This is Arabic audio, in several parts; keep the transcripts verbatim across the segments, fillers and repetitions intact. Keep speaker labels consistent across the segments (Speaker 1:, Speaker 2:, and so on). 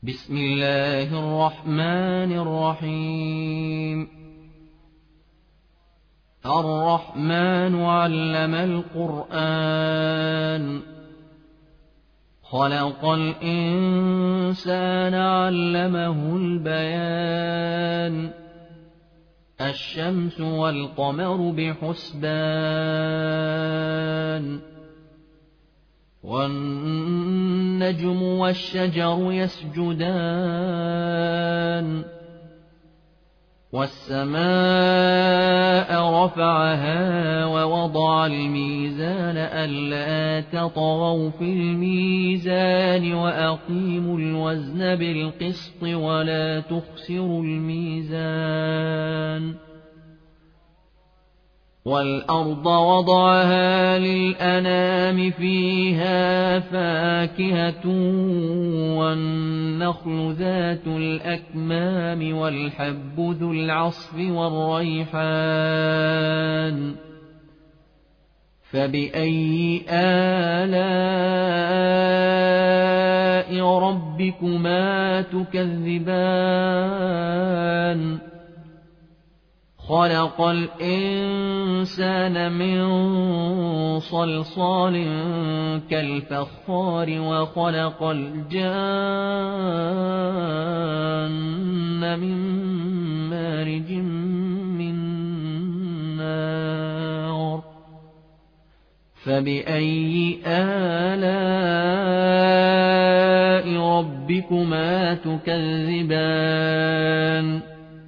Speaker 1: بسم الله الرحمن الرحيم الرحمن علم القرآن خلق الإنسان علمه البيان الشمس والقمر بحسبان والنجم والشجر يسجدان والسماء رفعها ووضع الميزان ألا تطغوا في الميزان وأقيموا الوزن بالقسط ولا تخسروا الميزان والأرض وضعها للأنام فيها فاكهة والنخل ذات الأكمام والحب ذو العصف والريحان فبأي آلاء ربكما تكذبان خلق الإنسان من صلصال كالفخار وخلق الجان من مارج من نار فبأي آلاء ربكما تكذبان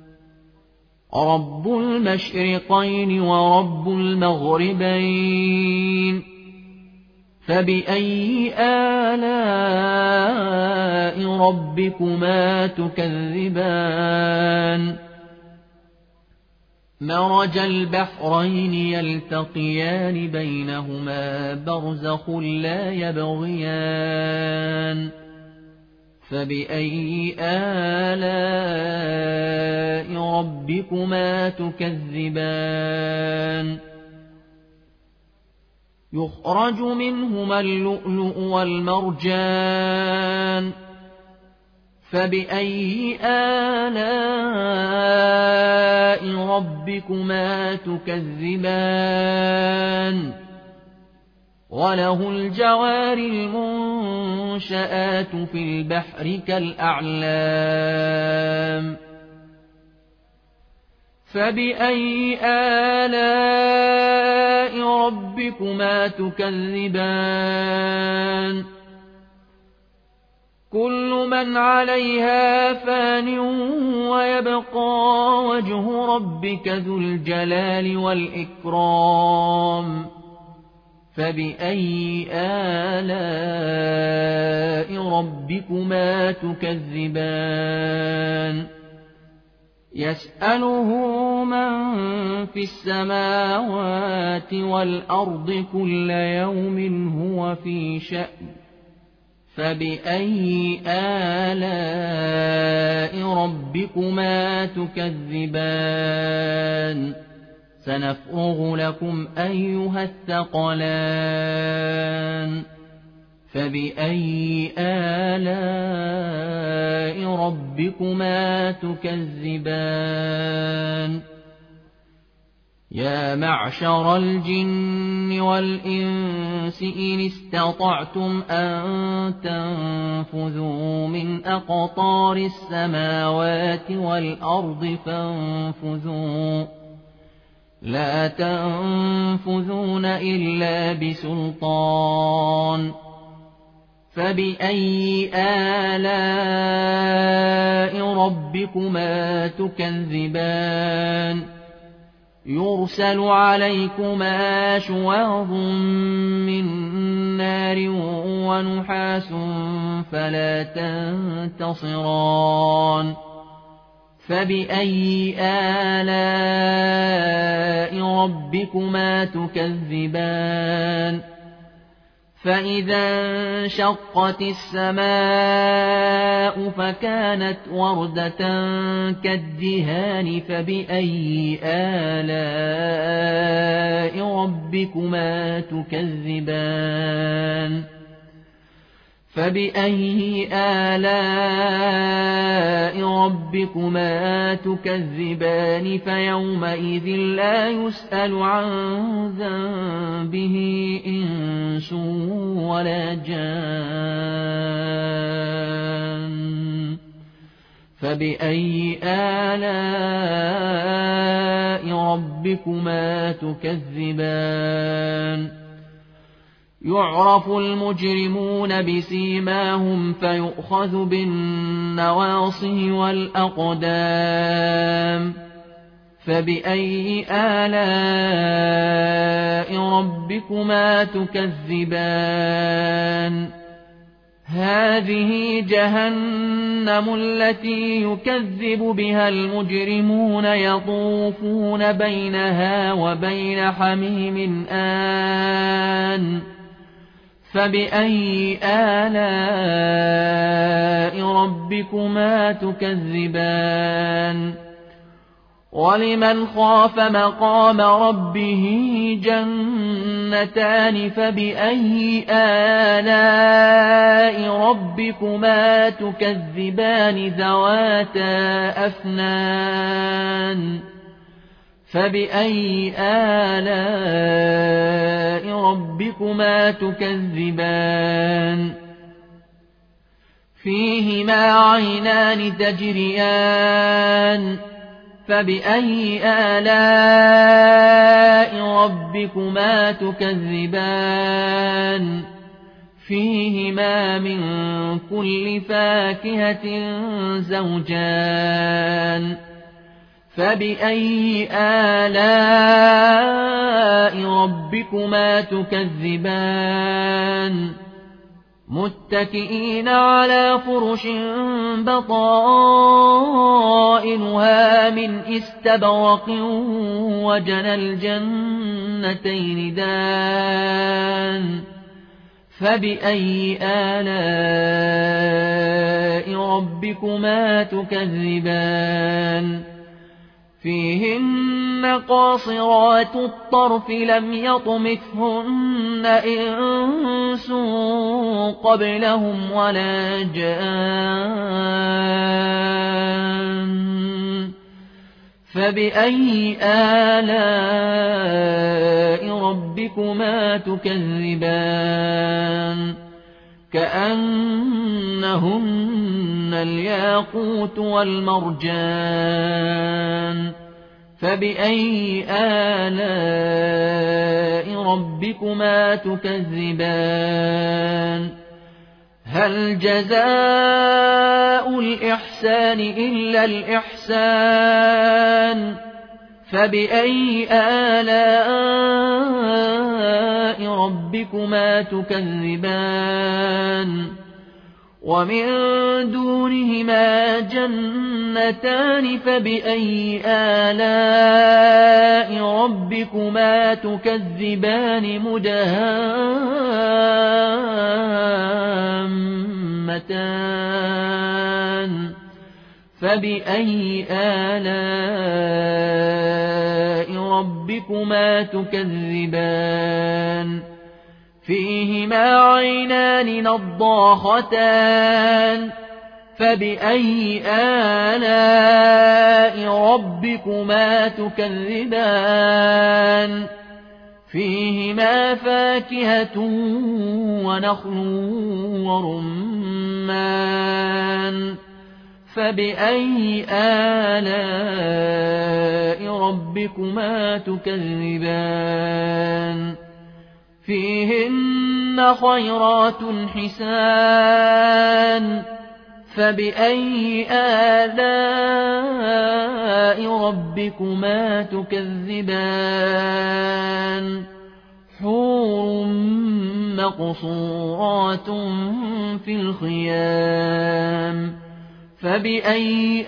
Speaker 1: رب المشرقين ورب المغربين فبأي آلاء ربكما تكذبان مرج البحرين يلتقيان بينهما برزخ لا يبغيان فبأي آلاء ربكما تكذبان يخرج منهما اللؤلؤ والمرجان فبأي آلاء ربكما تكذبان وله الجوار المنشآت في البحر كالأعلام فبأي آلاء ربكما تكذبان كل من عليها فان ويبقى وجه ربك ذو الجلال والإكرام فبأي آلاء ربكما تكذبان يسأله من في السماوات والأرض كل يوم هو في شأن فبأي آلاء ربكما تكذبان سنفرغ لكم أيها الثقلان فبأي آلاء ربكما تكذبان يا معشر الجن والإنس إن استطعتم أن تنفذوا من أقطار السماوات والأرض فانفذوا لا تنفذون إلا بسلطان فبأي آلاء ربكما تكذبان يرسل عليكما شواظ من نار ونحاس فلا تنتصران فبأي آلاء ربكما تكذبان فإذا انشقت السماء فكانت وردة كالدهان فبأي آلاء ربكما تكذبان فبأي آلاء ربكما تكذبان فيومئذ لا يسأل عن ذنبه إنس ولا جان فبأي آلاء ربكما تكذبان يعرف المجرمون بسيماهم فيؤخذ بالنواصي والأقدام فبأي آلاء ربكما تكذبان هذه جهنم التي يكذب بها المجرمون يطوفون بينها وبين حميم آن فبأي آلاء ربكما تكذبان ولمن خاف مقام ربه جنتان فبأي آلاء ربكما تكذبان ذواتا أفنان فبأي آلاء ربكما تكذبان فيهما عينان تجريان فبأي آلاء ربكما تكذبان فيهما من كل فاكهة زوجان فبأي آلاء ربكما تكذبان متكئين على فرش بطائنها من استبرق وجنى الجنتين دان فبأي آلاء ربكما تكذبان فيهن قاصرات الطرف لم يطمثهن إنس قبلهم ولا جان فبأي آلاء ربكما تكذبان كأنهن الياقوت والمرجان فبأي آلاء ربكما تكذبان هل جزاء الإحسان إلا الإحسان فبأي آلاء ربكما تكذبان ومن دونهما جنتان فبأي آلاء ربكما تكذبان مدهامتان فبأي آلاء ربكما تكذبان فيهما عينان نضاختان فبأي آلاء ربكما تكذبان فيهما فاكهة ونخل ورمان فبأي آلاء ربكما تكذبان فيهن خيرات حسان فبأي آلاء ربكما تكذبان حور مقصورات في الخيام فبأي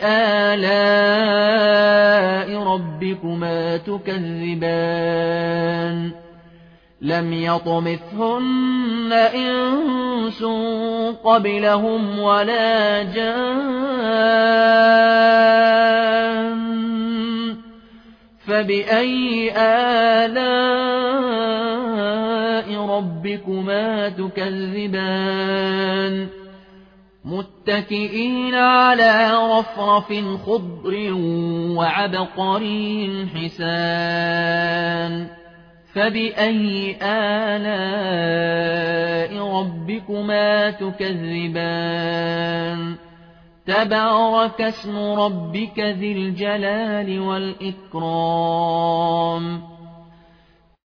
Speaker 1: آلاء ربكما تكذبان لم يطمثهن إنس قبلهم ولا جان فبأي آلاء ربكما تكذبان متكئين على رفرف خضر وعبقري حسان فبأي آلاء ربكما تكذبان تبارك اسم ربك ذي الجلال والإكرام